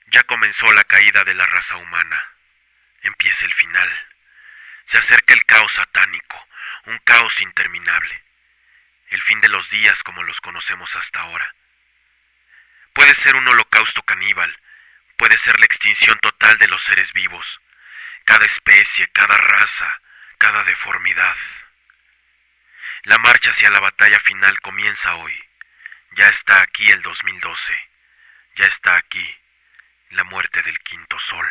Ya comenzó la caída de la raza humana. Empieza el final. Se acerca el caos satánico, un caos interminable. El fin de los días como los conocemos hasta ahora. Puede ser un holocausto caníbal, puede ser la extinción total de los seres vivos, cada especie, cada raza, cada deformidad. La marcha hacia la batalla final comienza hoy. Ya está aquí el 2012. Ya está aquí la muerte del quinto sol.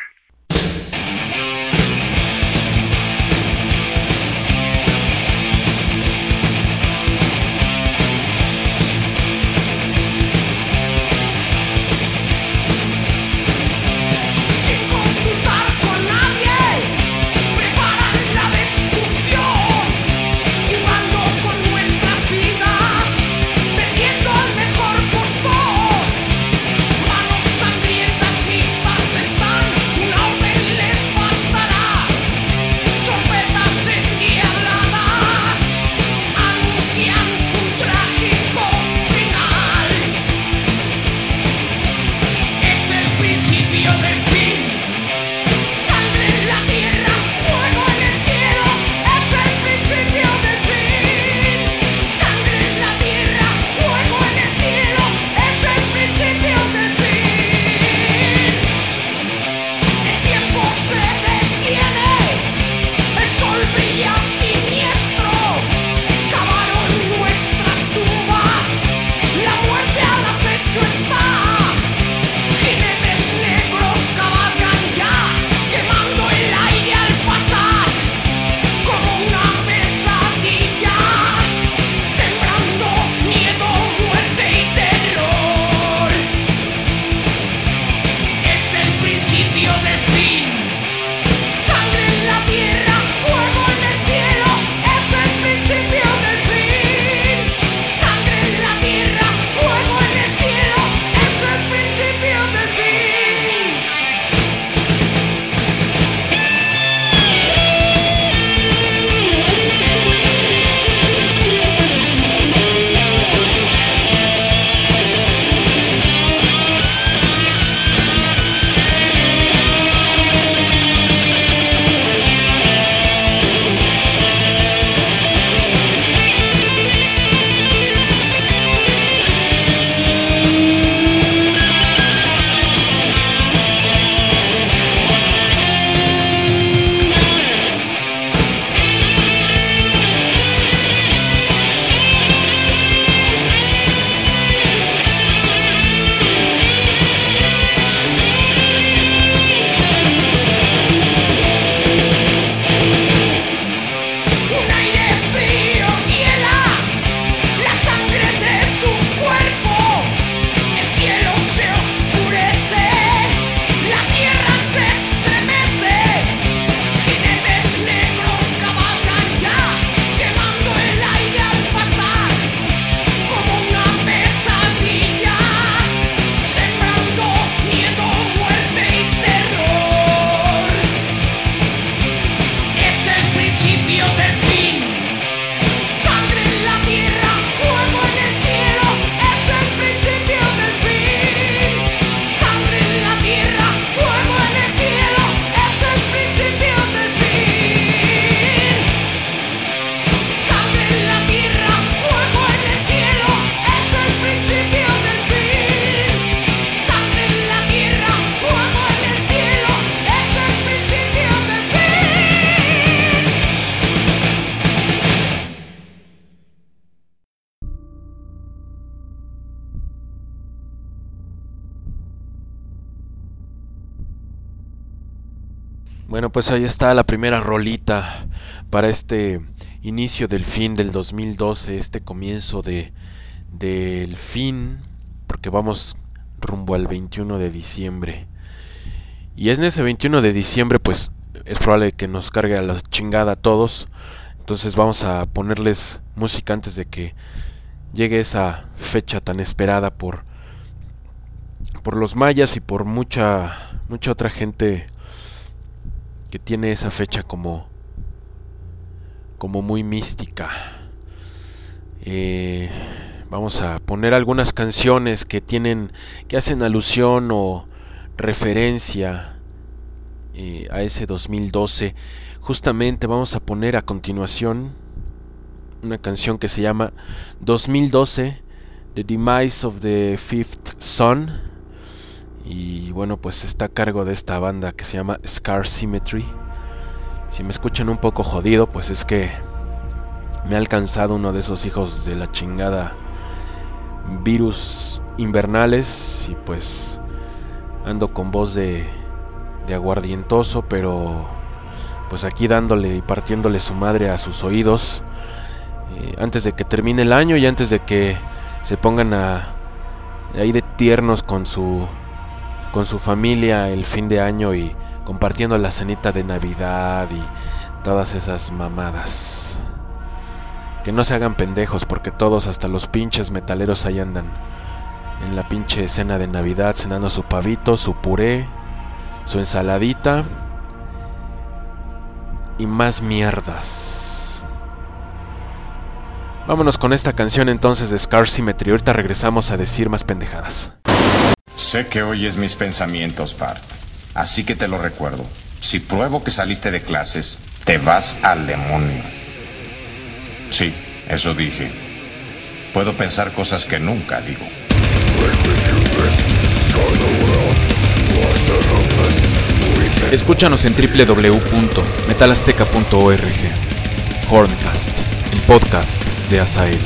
Bueno, pues ahí está la primera rolita para este inicio del fin del 2012, este comienzo del fin, porque vamos rumbo al 21 de diciembre. Y en ese 21 de diciembre pues es probable que nos cargue a la chingada a todos. Entonces vamos a ponerles música antes de que llegue esa fecha tan esperada por los mayas y por mucha otra gente que tiene esa fecha como muy mística. Vamos a poner algunas canciones que hacen alusión o referencia a ese 2012. Justamente vamos a poner a continuación una canción que se llama 2012, The Demise of the Fifth Son. Y bueno, pues está a cargo de esta banda que se llama Scar Symmetry. Si me escuchan un poco jodido, pues es que me ha alcanzado uno de esos hijos de la chingada virus invernales. Y pues ando con voz de aguardientoso, pero pues aquí dándole y partiéndole su madre a sus oídos antes de que termine el año y antes de que se pongan ahí de tiernos con su familia el fin de año y compartiendo la cenita de Navidad y todas esas mamadas. Que no se hagan pendejos, porque todos, hasta los pinches metaleros, ahí andan en la pinche cena de Navidad cenando su pavito, su puré, su ensaladita y más mierdas. Vámonos con esta canción entonces de Scar Symmetry. Ahorita regresamos a decir más pendejadas. Sé que oyes mis pensamientos, Bart. Así que te lo recuerdo. Si pruebo que saliste de clases, te vas al demonio. Sí, eso dije. Puedo pensar cosas que nunca digo. Escúchanos en www.metalazteca.org. Horncast, el podcast de Asael.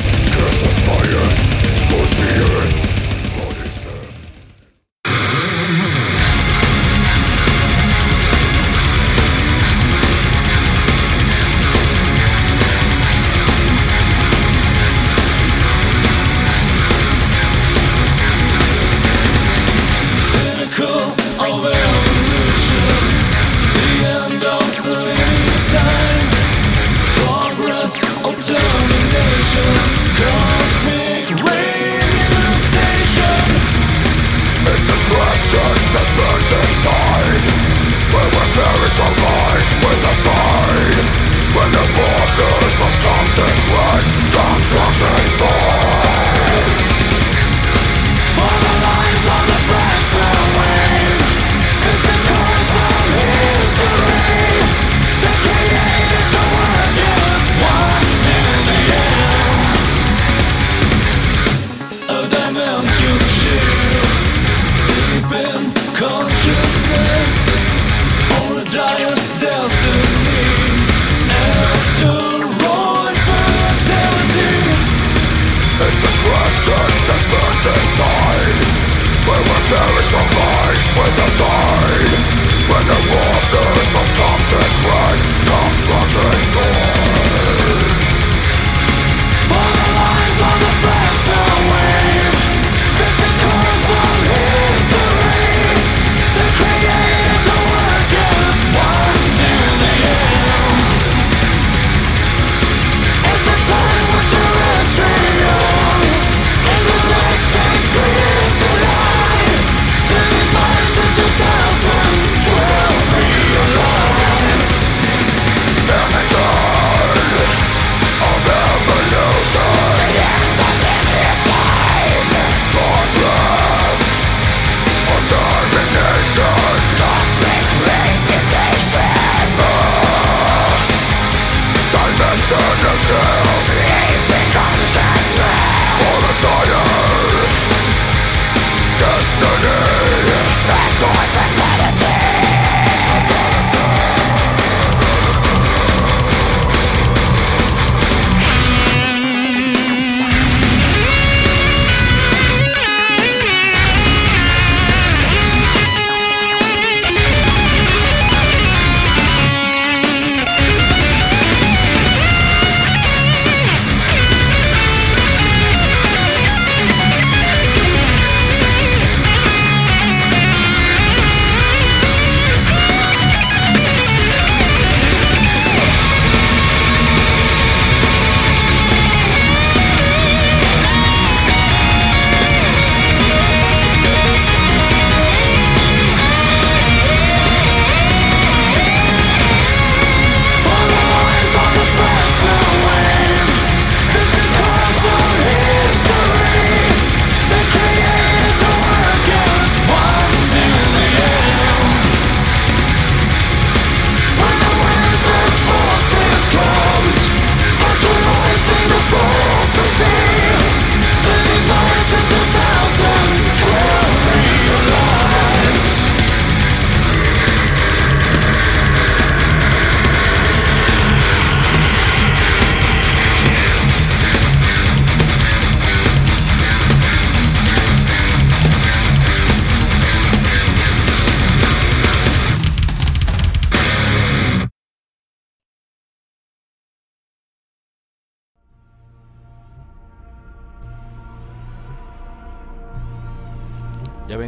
Into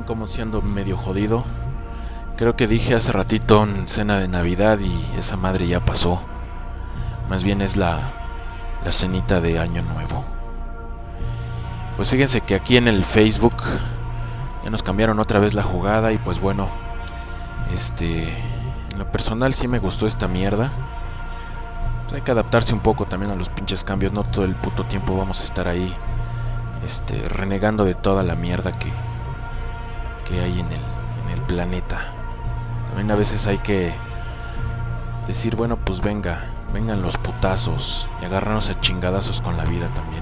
como siendo medio jodido. Creo que dije hace ratito en cena de Navidad y esa madre ya pasó. Más bien es la cenita de Año Nuevo. Pues fíjense que aquí en el Facebook ya nos cambiaron otra vez la jugada y pues bueno, en lo personal sí me gustó esta mierda. Pues hay que adaptarse un poco también a los pinches cambios, no todo el puto tiempo vamos a estar ahí renegando de toda la mierda que hay en el planeta. También a veces hay que decir, bueno, pues vengan los putazos y agarrarnos a chingadazos con la vida también.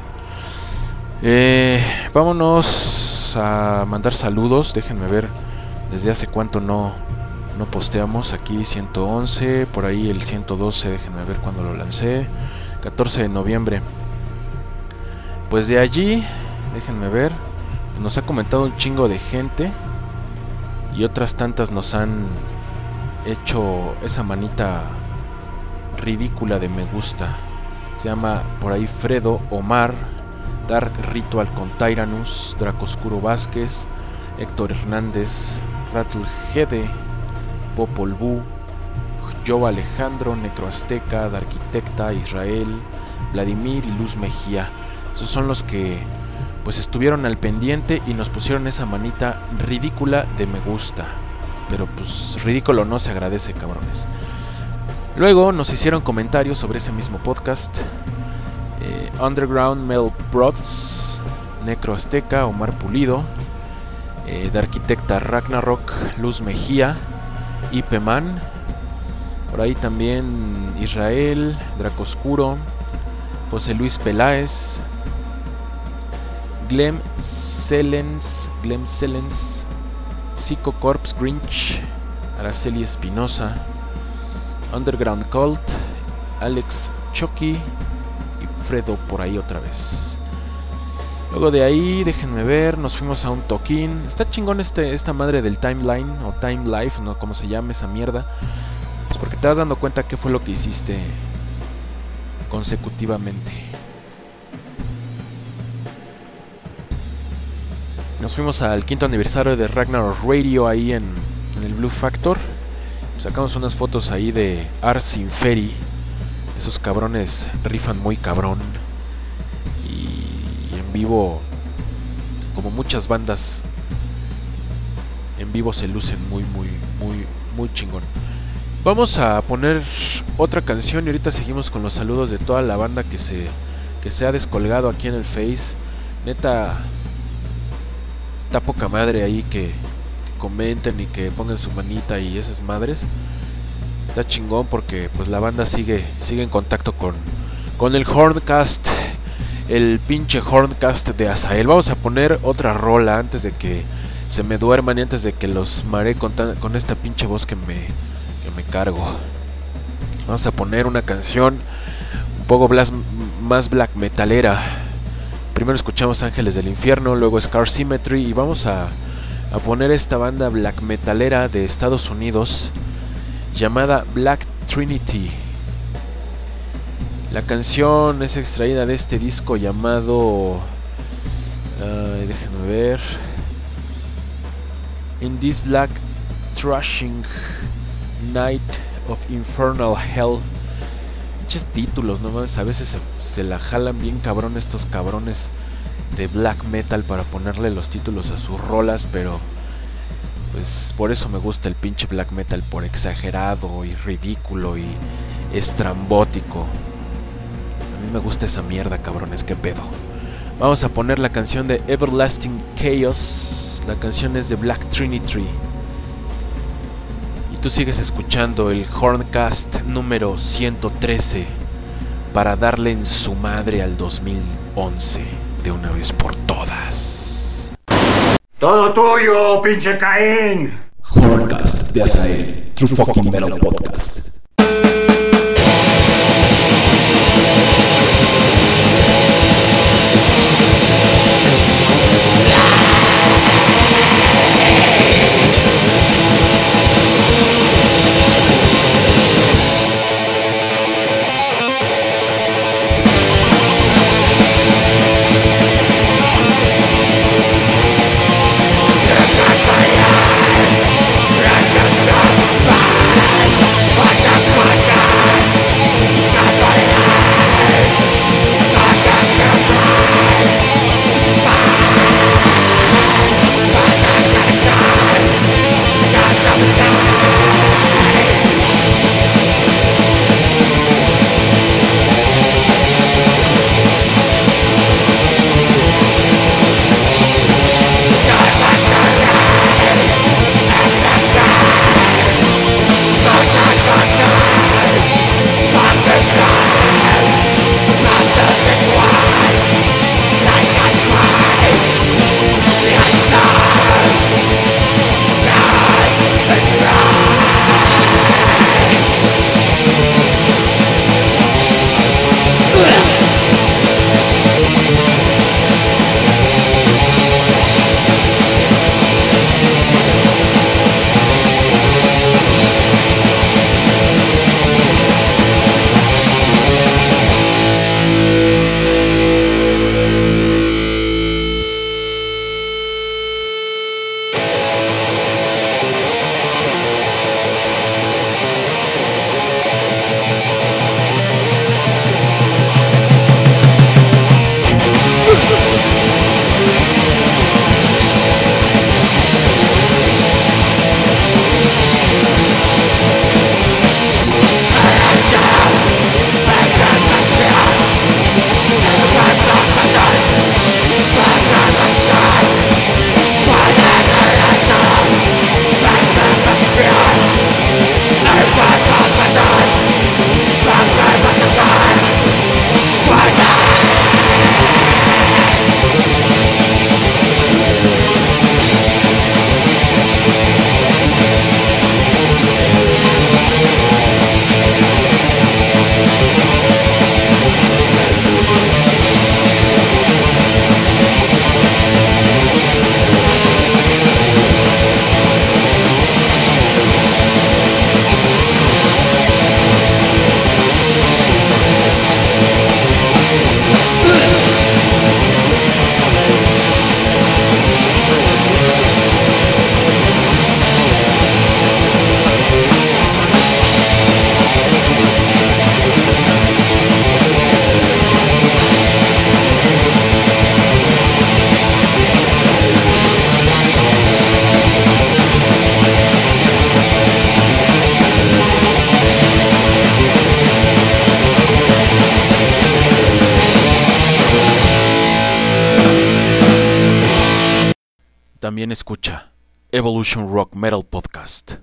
Vámonos a mandar saludos. Déjenme ver desde hace cuánto no posteamos. Aquí 111, por ahí el 112, déjenme ver cuándo lo lancé. 14 de noviembre. Pues de allí, déjenme ver, nos ha comentado un chingo de gente y otras tantas nos han hecho esa manita ridícula de me gusta. Se llama por ahí Fredo, Omar, Dark Ritual con Tyrannus, Dracoscuro Vázquez, Héctor Hernández, Rattle Gede, Popol Vuh, Joe Alejandro, Necroazteca, Darquitecta, Israel, Vladimir y Luz Mejía. Esos son los que pues estuvieron al pendiente y nos pusieron esa manita ridícula de me gusta. Pero pues ridículo no se agradece, cabrones. Luego nos hicieron comentarios sobre ese mismo podcast. Underground Mel Broths, Necroazteca, Omar Pulido, Darquitecta Ragnarok, Luz Mejía, Ipeman. Por ahí también Israel, Dracoscuro, José Luis Peláez, Glem Selens, Psycho Corps Grinch, Araceli Espinosa, Underground Cult, Alex Chucky y Fredo por ahí otra vez. Luego de ahí, déjenme ver, nos fuimos a un toquín. Está chingón esta madre del timeline o time life, no como se llama esa mierda. Pues porque te vas dando cuenta qué fue lo que hiciste consecutivamente. Nos fuimos al 5º aniversario de Ragnarok Radio ahí en el Blue Factor. Sacamos unas fotos ahí de Ars Inferi. Esos cabrones rifan muy cabrón. Y en vivo, como muchas bandas, en vivo se lucen muy chingón. Vamos a poner otra canción y ahorita seguimos con los saludos de toda la banda que se ha descolgado aquí en el Face. Neta, está poca madre ahí que comenten y que pongan su manita y esas madres. Está chingón porque pues la banda sigue en contacto con el Horncast, el pinche Horncast de Azael. Vamos a poner otra rola antes de que se me duerman y antes de que los maree con esta pinche voz que me cargo. Vamos a poner una canción un poco más black metalera. Primero escuchamos Ángeles del Infierno, luego Scar Symmetry y vamos a poner esta banda black metalera de Estados Unidos llamada Black Trinity. La canción es extraída de este disco llamado déjenme ver, In This Black Thrashing Night of Infernal Hell. Muchos títulos, no mames, a veces se la jalan bien cabrón estos cabrones de black metal para ponerle los títulos a sus rolas, pero pues por eso me gusta el pinche black metal, por exagerado y ridículo y estrambótico. A mí me gusta esa mierda, cabrones, qué pedo. Vamos a poner la canción de Everlasting Chaos. La canción es de Black Trinity. Y tú sigues escuchando el Horncast número 113 para darle en su madre al 2011 de una vez por todas. ¡Todo tuyo, pinche Caín! Horncast de Azael, True Fucking Metal Podcast. ¡Gracias! también escucha Evolution Rock Metal Podcast.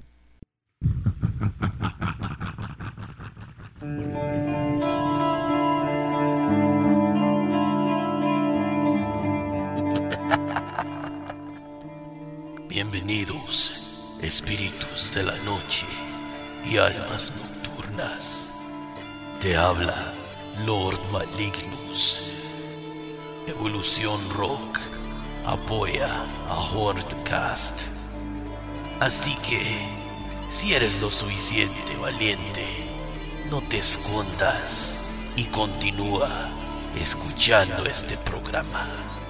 Bienvenidos, espíritus de la noche y almas nocturnas. Te habla Lord Malignus. Evolución Rock apoya a Horncast. Así que, si eres lo suficiente valiente, no te escondas y continúa escuchando este programa.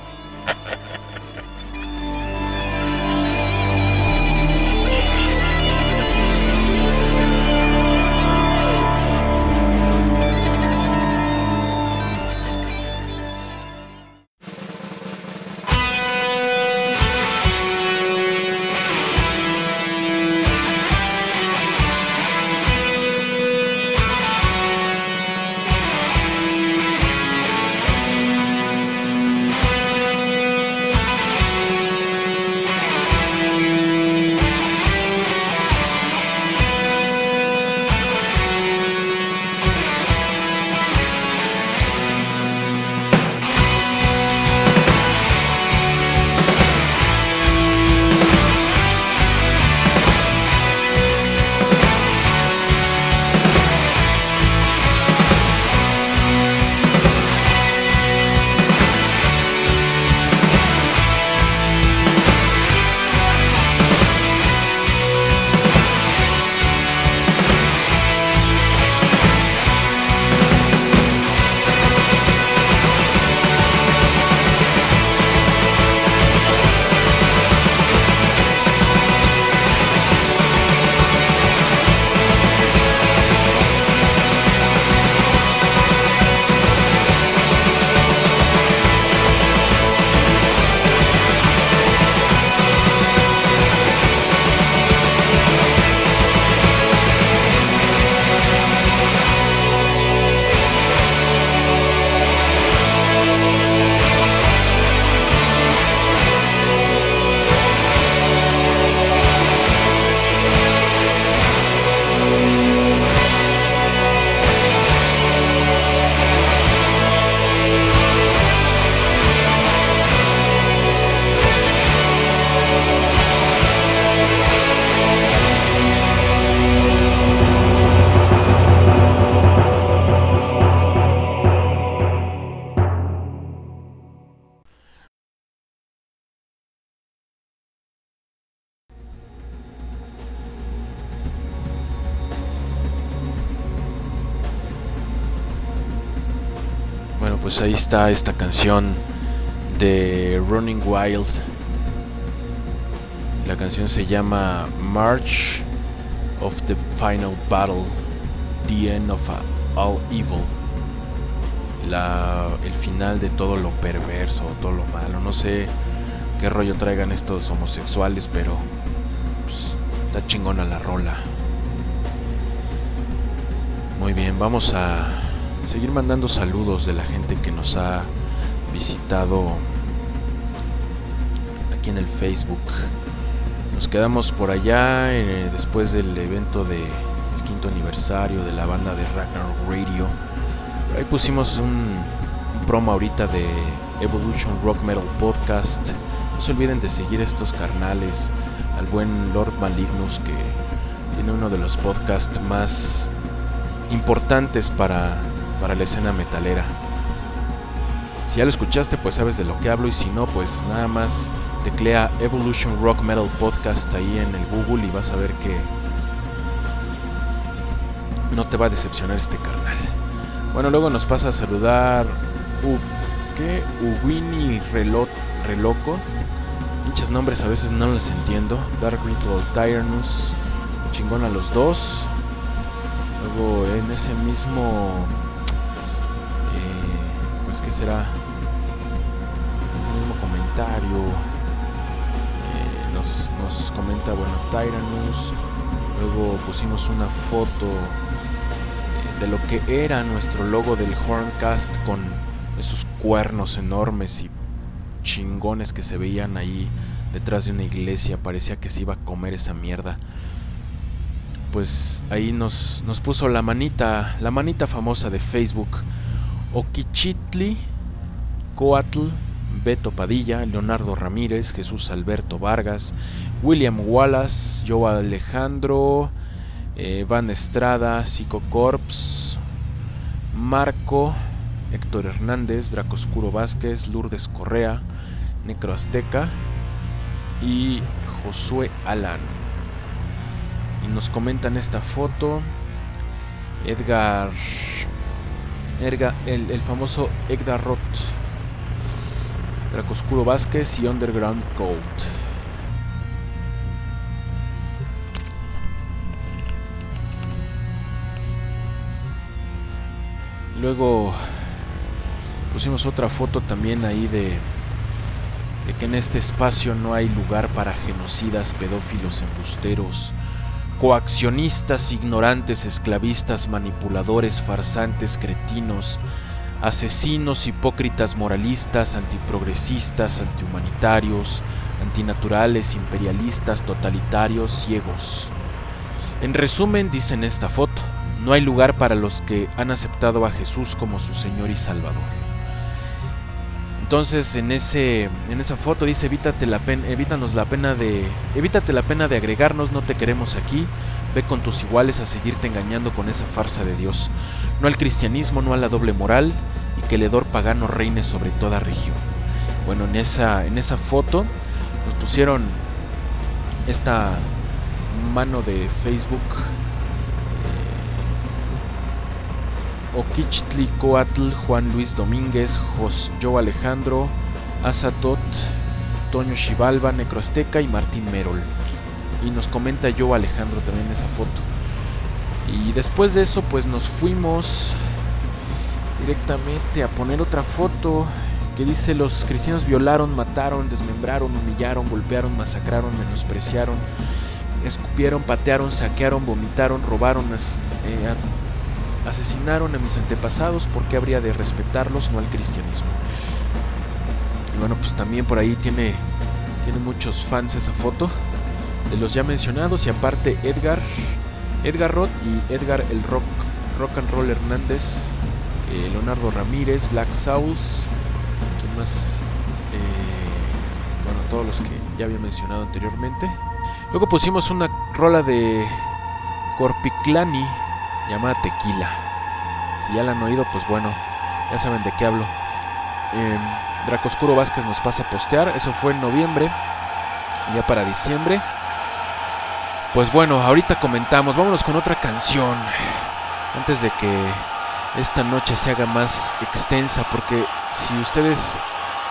Pues ahí está esta canción de Running Wild. La canción se llama March of the Final Battle, The End of All Evil. El final de todo lo perverso, todo lo malo. No sé qué rollo traigan estos homosexuales, pero pues, está chingona la rola. Muy bien, vamos a seguir mandando saludos de la gente que nos ha visitado aquí en el Facebook. Nos quedamos por allá después del evento del 5º aniversario de la banda de Ragnarok Radio. Por ahí pusimos un promo ahorita de Evolution Rock Metal Podcast. No se olviden de seguir estos carnales, al buen Lord Malignus, que tiene uno de los podcasts más importantes para la escena metalera. Si ya lo escuchaste, pues sabes de lo que hablo, y si no, pues nada más teclea Evolution Rock Metal Podcast ahí en el Google y vas a ver que no te va a decepcionar este carnal. Bueno, luego nos pasa a saludar Uwini Reloco. Pinches nombres a veces no los entiendo. Dark Ritual Tyrannus, chingón a los dos. Luego en ese mismo pues qué será, ese mismo comentario nos comenta, bueno, Tyrannus. Luego pusimos una foto de lo que era nuestro logo del Horncast, con esos cuernos enormes y chingones que se veían ahí detrás de una iglesia. Parecía que se iba a comer esa mierda. Pues ahí nos puso la manita famosa de Facebook. Oquichitli, Coatl, Beto Padilla, Leonardo Ramírez, Jesús Alberto Vargas, William Wallace, Joe Alejandro, Van Estrada, Psico Corps, Marco, Héctor Hernández, Dracoscuro Vázquez, Lourdes Correa, Necro Azteca y Josué Alan. Y nos comentan esta foto Edgar, el famoso Edgar Roth, Dracoscuro Vázquez y Underground Code. Luego pusimos otra foto también ahí de que en este espacio no hay lugar para genocidas, pedófilos, embusteros, coaccionistas, ignorantes, esclavistas, manipuladores, farsantes, cretinos, asesinos, hipócritas, moralistas, antiprogresistas, antihumanitarios, antinaturales, imperialistas, totalitarios, ciegos. En resumen, dice en esta foto, no hay lugar para los que han aceptado a Jesús como su Señor y Salvador. Entonces en esa foto dice evítate la pena de agregarnos, no te queremos aquí, ve con tus iguales a seguirte engañando con esa farsa de Dios, no al cristianismo, no a la doble moral, y que el hedor pagano reine sobre toda región. Bueno, en esa foto nos pusieron esta mano de Facebook, Oquichtlicoatl, Juan Luis Domínguez, Joe Alejandro, Azatot, Toño Xibalba, Necroazteca y Martín Merol. Y nos comenta Joe Alejandro también en esa foto. Y después de eso pues nos fuimos directamente a poner otra foto que dice: los cristianos violaron, mataron, desmembraron, humillaron, golpearon, masacraron, menospreciaron, escupieron, patearon, saquearon, vomitaron, robaron, asesinaron a mis antepasados. ¿Por qué habría de respetarlos? No al cristianismo. Y bueno, pues también por ahí tiene muchos fans esa foto de los ya mencionados. Y aparte Edgar Roth y Edgar el Rock and Roll Hernández, Leonardo Ramírez, Black Souls, ¿quién más? Bueno, todos los que ya había mencionado anteriormente. Luego pusimos una rola de Corpiclani llamada Tequila. Si ya la han oído, pues bueno, ya saben de qué hablo. Dracoscuro Vázquez nos pasa a postear. Eso fue en noviembre. Y ya para diciembre, pues bueno, ahorita comentamos. Vámonos con otra canción antes de que esta noche se haga más extensa, porque si ustedes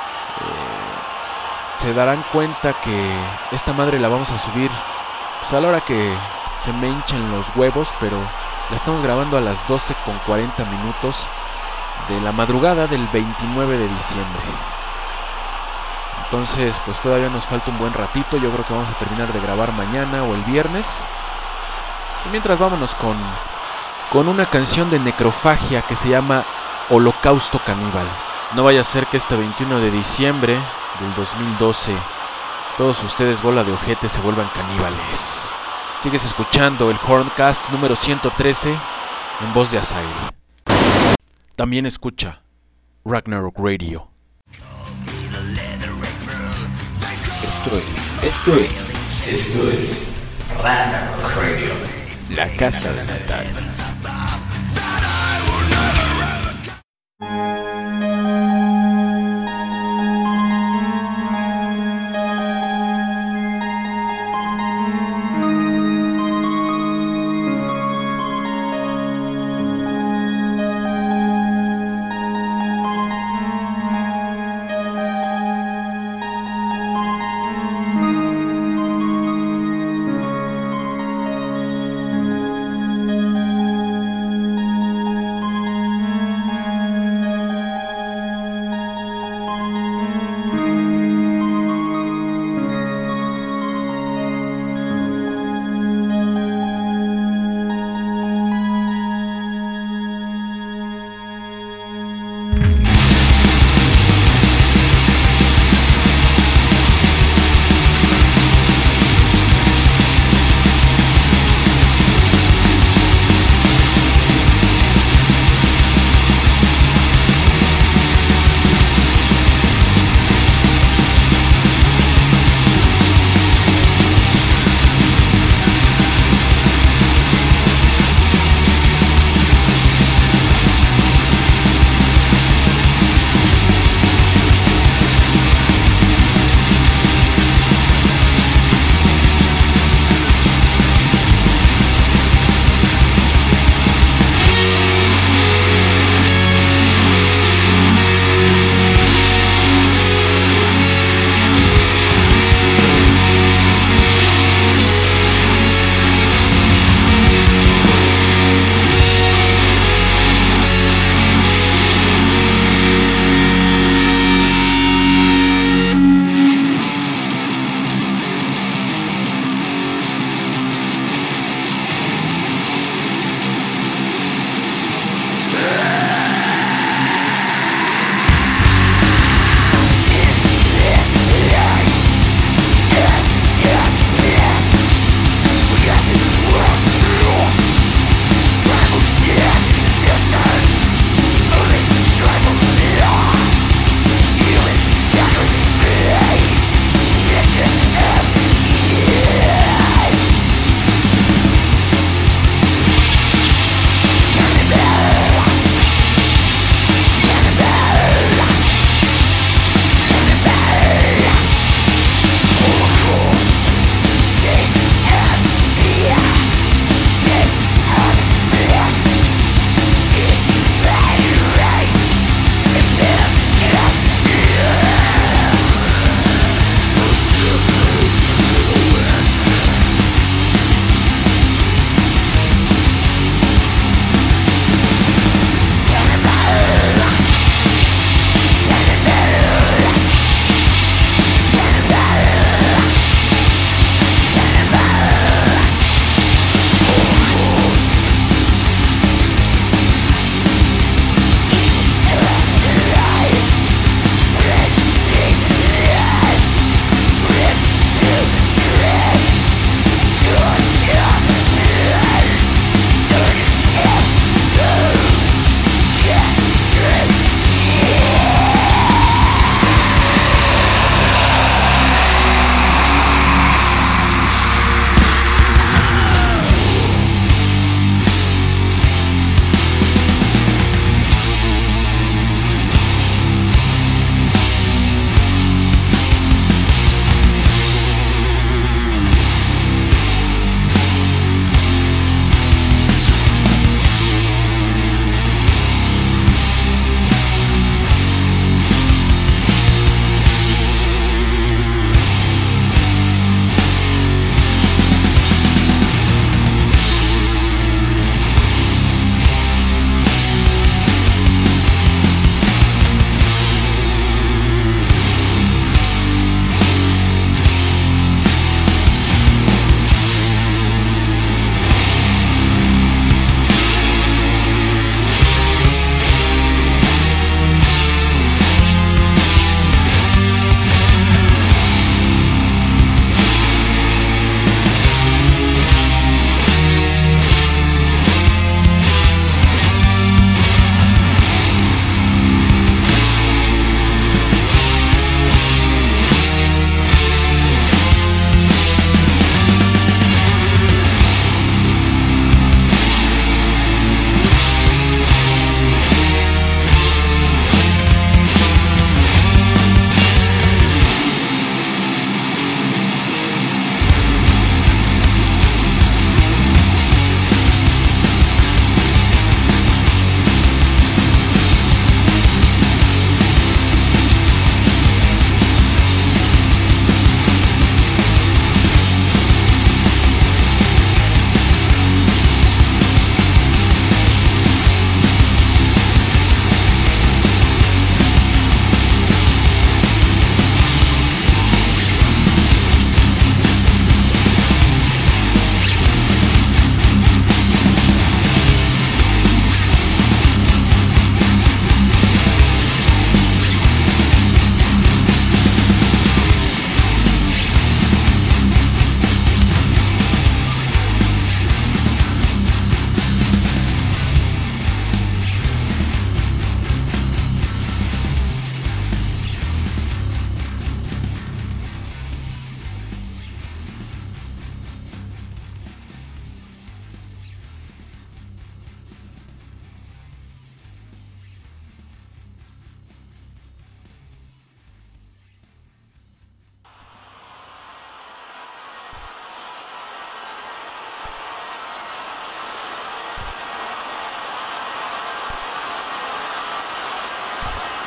se darán cuenta que esta madre la vamos a subir pues a la hora que se me hinchan los huevos, pero la estamos grabando a las 12:40 de la madrugada del 29 de diciembre. Entonces pues todavía nos falta un buen ratito. Yo creo que vamos a terminar de grabar mañana o el viernes. Y mientras vámonos con una canción de Necrofagia que se llama Holocausto Caníbal. No vaya a ser que este 21 de diciembre del 2012 todos ustedes, bola de ojetes, se vuelvan caníbales. Sigues escuchando el Horncast número 113 en voz de Azael. También escucha Ragnarok Radio. Esto es Ragnarok Radio, la casa de Natal.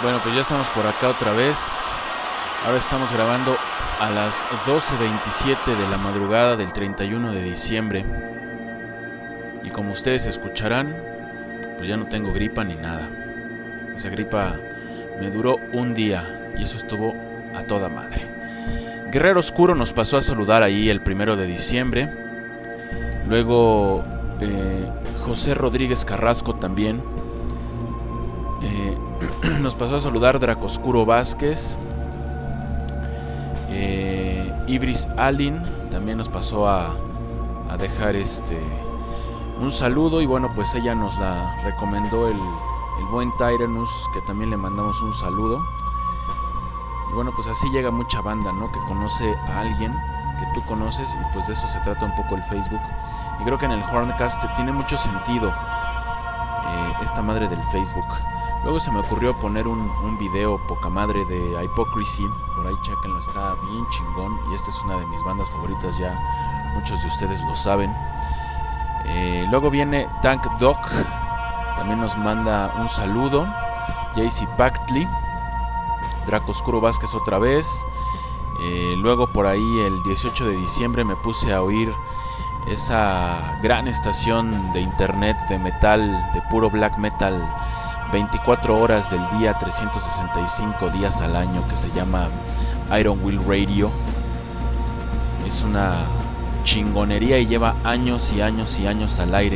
Bueno, pues ya estamos por acá otra vez. Ahora estamos grabando a las 12:27 de la madrugada del 31 de diciembre. Y como ustedes escucharán, pues ya no tengo gripa ni nada. Esa gripa me duró un día y eso estuvo a toda madre. Guerrero Oscuro nos pasó a saludar ahí el 1 de diciembre. Luego José Rodríguez Carrasco también. Nos pasó a saludar Dracoscuro Vázquez. Ibris Alin también nos pasó a dejar un saludo. Y bueno, pues ella nos la recomendó el buen Tyrannus, que también le mandamos un saludo. Y bueno, pues así llega mucha banda, ¿no? Que conoce a alguien que tú conoces, y pues de eso se trata un poco el Facebook. Y creo que en el Horncast tiene mucho sentido esta madre del Facebook. Luego se me ocurrió poner un video poca madre de Hypocrisy. Por ahí chequenlo, está bien chingón. Y esta es una de mis bandas favoritas, ya muchos de ustedes lo saben. Luego viene Tank Dog, también nos manda un saludo. JC Pactley, Dracoscuro Vázquez otra vez. Luego por ahí el 18 de diciembre me puse a oír esa gran estación de internet de metal, de puro black metal, 24 horas del día, 365 días al año, que se llama Iron Will Radio. Es una chingonería y lleva años y años y años al aire.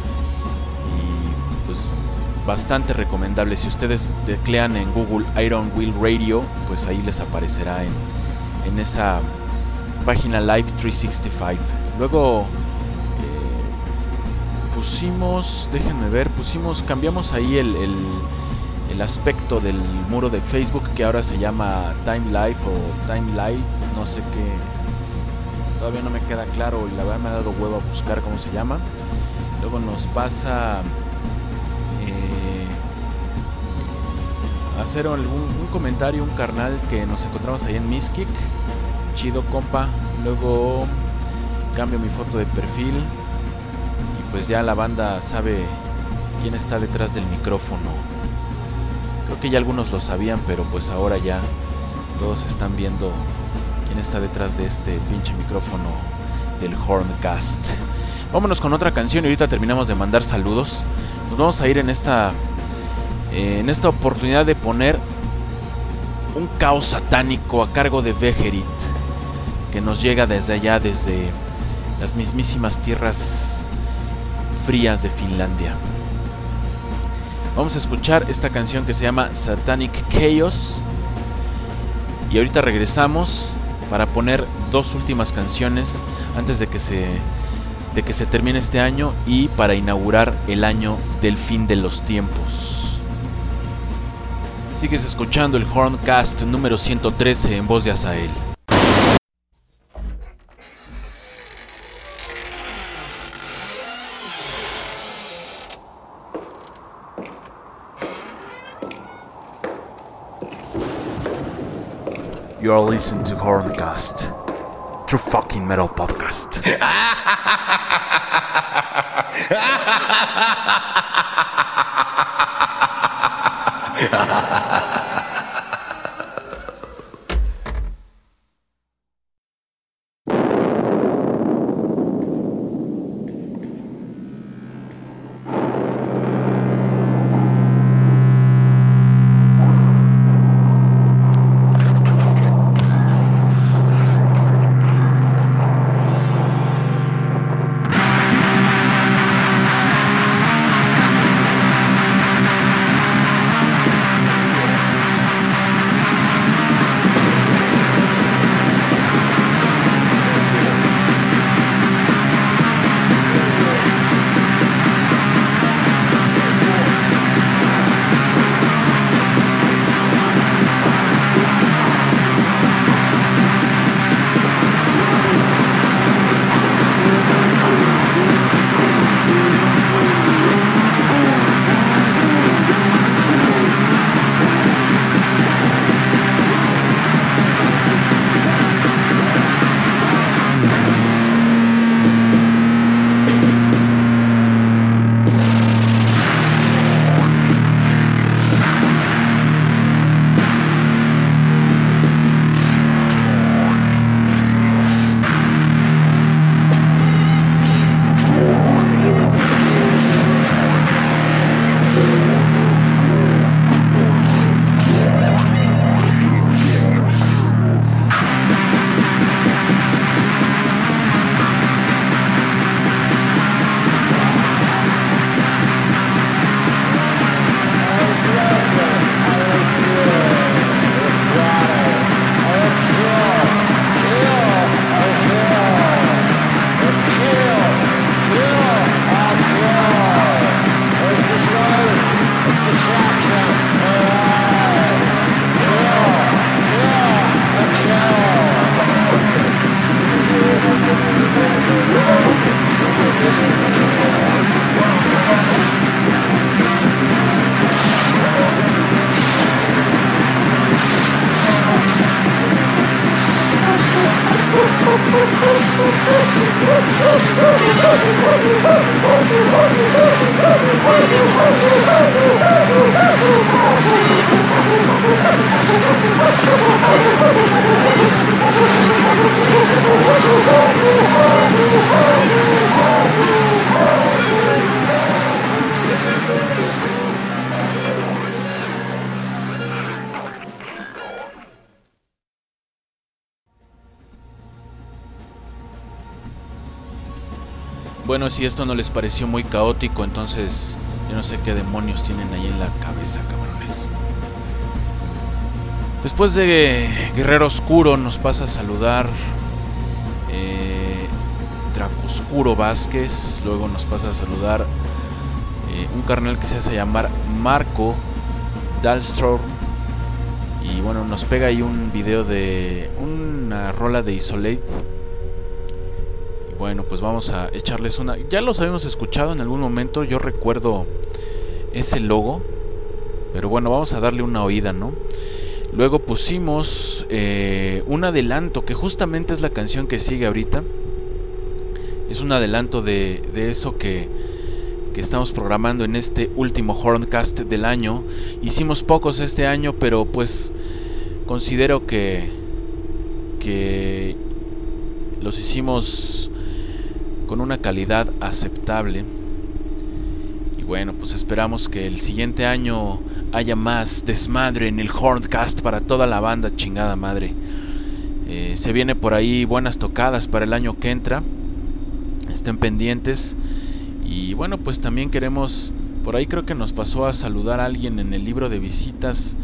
Y pues bastante recomendable. Si ustedes teclean en Google Iron Will Radio, pues ahí les aparecerá en esa página Live 365. Luego cambiamos ahí el aspecto del muro de Facebook, que ahora se llama Time Life o Time Light, no sé qué, todavía no me queda claro y la verdad me ha dado huevo a buscar cómo se llama. Luego nos pasa a hacer un comentario, un carnal que nos encontramos ahí en Miskik, chido compa. Luego cambio mi foto de perfil y pues ya la banda sabe quién está detrás del micrófono. Creo que ya algunos lo sabían, pero pues ahora ya todos están viendo quién está detrás de este pinche micrófono del Horncast. Vámonos con otra canción y ahorita terminamos de mandar saludos. Nos vamos a ir en esta oportunidad de poner un caos satánico a cargo de Vegerit, que nos llega desde allá, desde las mismísimas tierras frías de Finlandia. Vamos a escuchar esta canción que se llama Satanic Chaos. Y ahorita regresamos para poner dos últimas canciones antes de que se termine este año y para inaugurar el año del fin de los tiempos. Sigues escuchando el Horncast número 113 en voz de Asael. You are listening to Horncast, true fucking metal podcast. Bueno, si esto no les pareció muy caótico, entonces yo no sé qué demonios tienen ahí en la cabeza, cabrones. Después de Guerrero Oscuro nos pasa a saludar Dracoscuro Vázquez. Luego nos pasa a saludar un carnal que se hace llamar Marco Dahlstrom. Y bueno, nos pega ahí un video de una rola de Isolate. Bueno, pues vamos a echarles una... Ya los habíamos escuchado en algún momento, yo recuerdo ese logo, pero bueno, vamos a darle una oída, ¿no? Luego pusimos un adelanto, que justamente es la canción que sigue ahorita. Es un adelanto de eso que estamos programando en este último Horncast del año. Hicimos pocos este año, pero pues considero que los hicimos con una calidad aceptable. Y bueno, pues esperamos que el siguiente año haya más desmadre en el Horncast para toda la banda, chingada madre. Se viene por ahí buenas tocadas para el año que entra. Estén pendientes. Y bueno, pues también queremos... Por ahí creo que nos pasó a saludar a alguien en el libro de visitas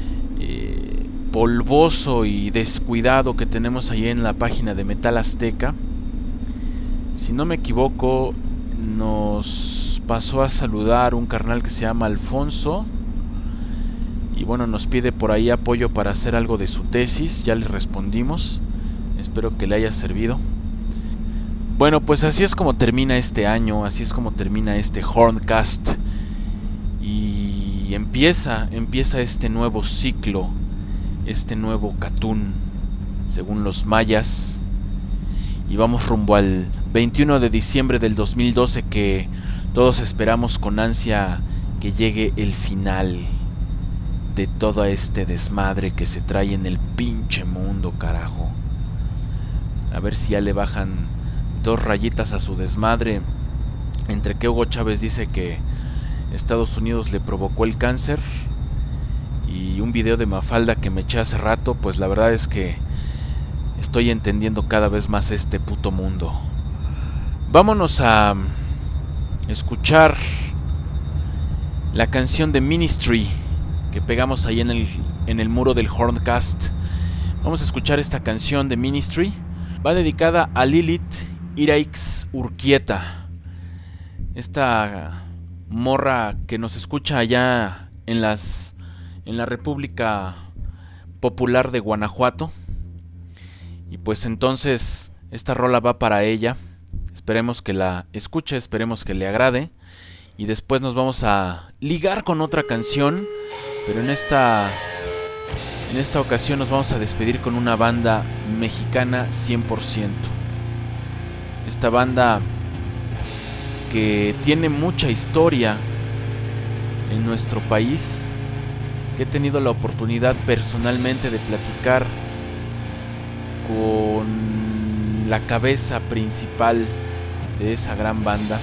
polvoso y descuidado que tenemos ahí en la página de Metal Azteca. Si no me equivoco, nos pasó a saludar un carnal que se llama Alfonso. Y bueno, nos pide por ahí apoyo para hacer algo de su tesis. Ya le respondimos. Espero que le haya servido. Bueno, pues así es como termina este año. Así es como termina este Horncast. Y empieza este nuevo ciclo. Este nuevo Catún, según los mayas. Y vamos rumbo al 21 de diciembre del 2012, que todos esperamos con ansia que llegue el final de todo este desmadre que se trae en el pinche mundo, carajo. A ver si ya le bajan 2 rayitas a su desmadre. Entre que Hugo Chávez dice que Estados Unidos le provocó el cáncer, y un video de Mafalda que me eché hace rato, pues la verdad es que estoy entendiendo cada vez más este puto mundo. Vámonos a escuchar la canción de Ministry que pegamos ahí en el muro del Horncast. Vamos a escuchar esta canción de Ministry. Va dedicada a Lilith Iraix Urquieta, esta morra que nos escucha allá en la República Popular de Guanajuato. Y pues entonces esta rola va para ella. Esperemos que la escuche, esperemos que le agrade. Y después nos vamos a ligar con otra canción. Pero en esta ocasión nos vamos a despedir con una banda mexicana 100%. Esta banda que tiene mucha historia en nuestro país, que he tenido la oportunidad personalmente de platicar con la cabeza principal de esa gran banda.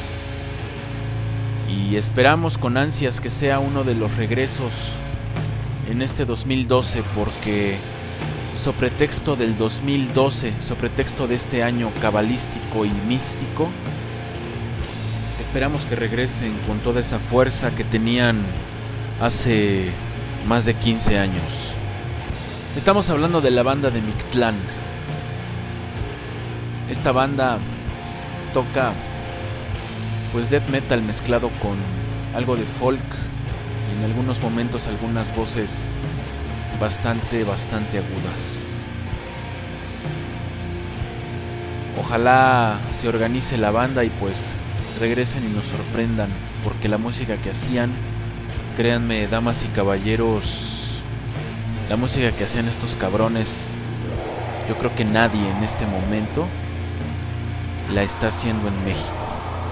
Y esperamos con ansias que sea uno de los regresos en este 2012, porque sobre texto del 2012, sobre texto de este año cabalístico y místico, esperamos que regresen con toda esa fuerza que tenían hace más de 15 años. Estamos hablando de la banda de Mictlán. Esta banda toca pues death metal mezclado con algo de folk, y en algunos momentos algunas voces bastante agudas. Ojalá se organice la banda y pues regresen y nos sorprendan, porque la música que hacían, créanme, damas y caballeros, la música que hacían estos cabrones, yo creo que nadie en este momento la está haciendo en México.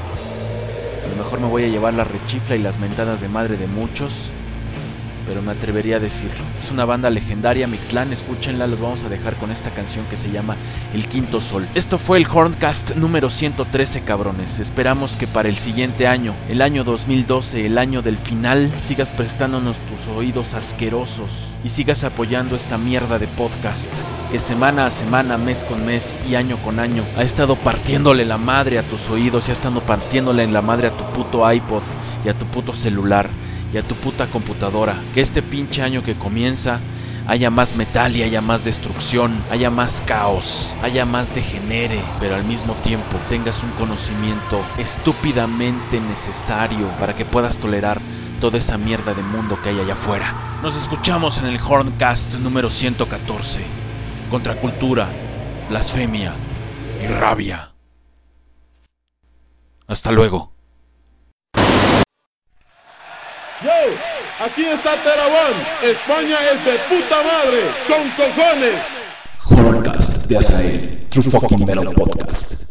mejor me voy a llevar la rechifla y las mentadas de madre de muchos, pero me atrevería a decirlo. Es una banda legendaria, Mictlán, escúchenla, los vamos a dejar con esta canción que se llama El Quinto Sol. Esto fue el Horncast número 113, cabrones. Esperamos que para el siguiente año, el año 2012, el año del final, sigas prestándonos tus oídos asquerosos y sigas apoyando esta mierda de podcast que semana a semana, mes con mes y año con año ha estado partiéndole la madre a tus oídos y ha estado partiéndole en la madre a tu puto iPod y a tu puto celular y a tu puta computadora. Que este pinche año que comienza haya más metal y haya más destrucción, haya más caos, haya más degenere, pero al mismo tiempo tengas un conocimiento estúpidamente necesario para que puedas tolerar toda esa mierda de mundo que hay allá afuera. Nos escuchamos en el Horncast número 114. Contracultura, blasfemia y rabia. Hasta luego. Yo, aquí está Terabón. España es de puta madre, con cojones. Horncast de Azael, True Fucking Metal Podcast.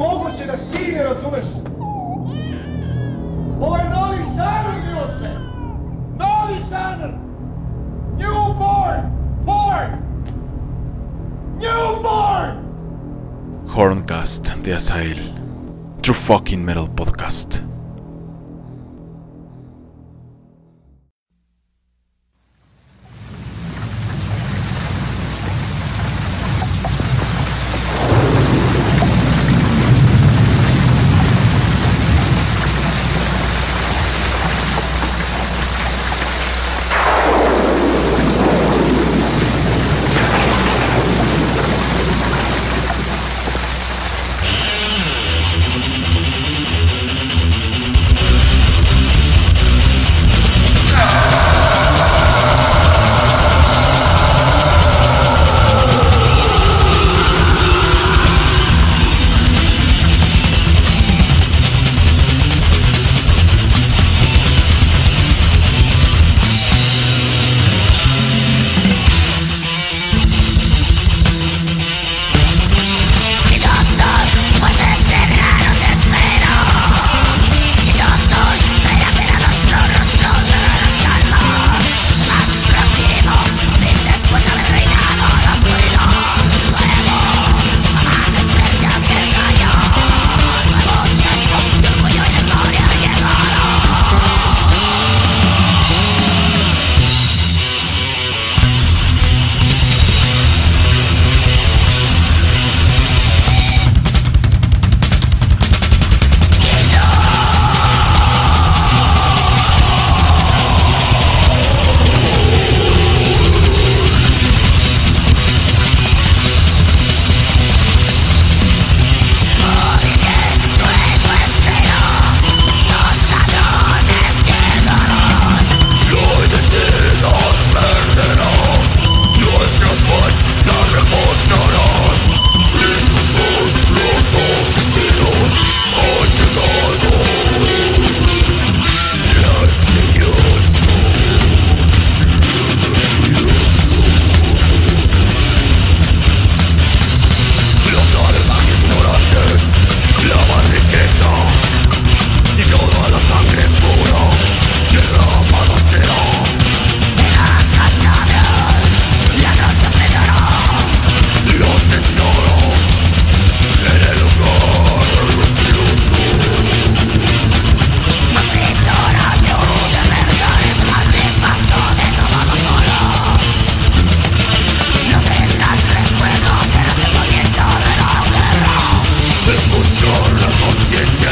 moguće da ti ne razumeš? Ovo je novi žanr, Miloše! Novi žanr! Newborn! Porn! Newborn! Horncast de Asael. True fucking metal podcast. Buscar la conciencia.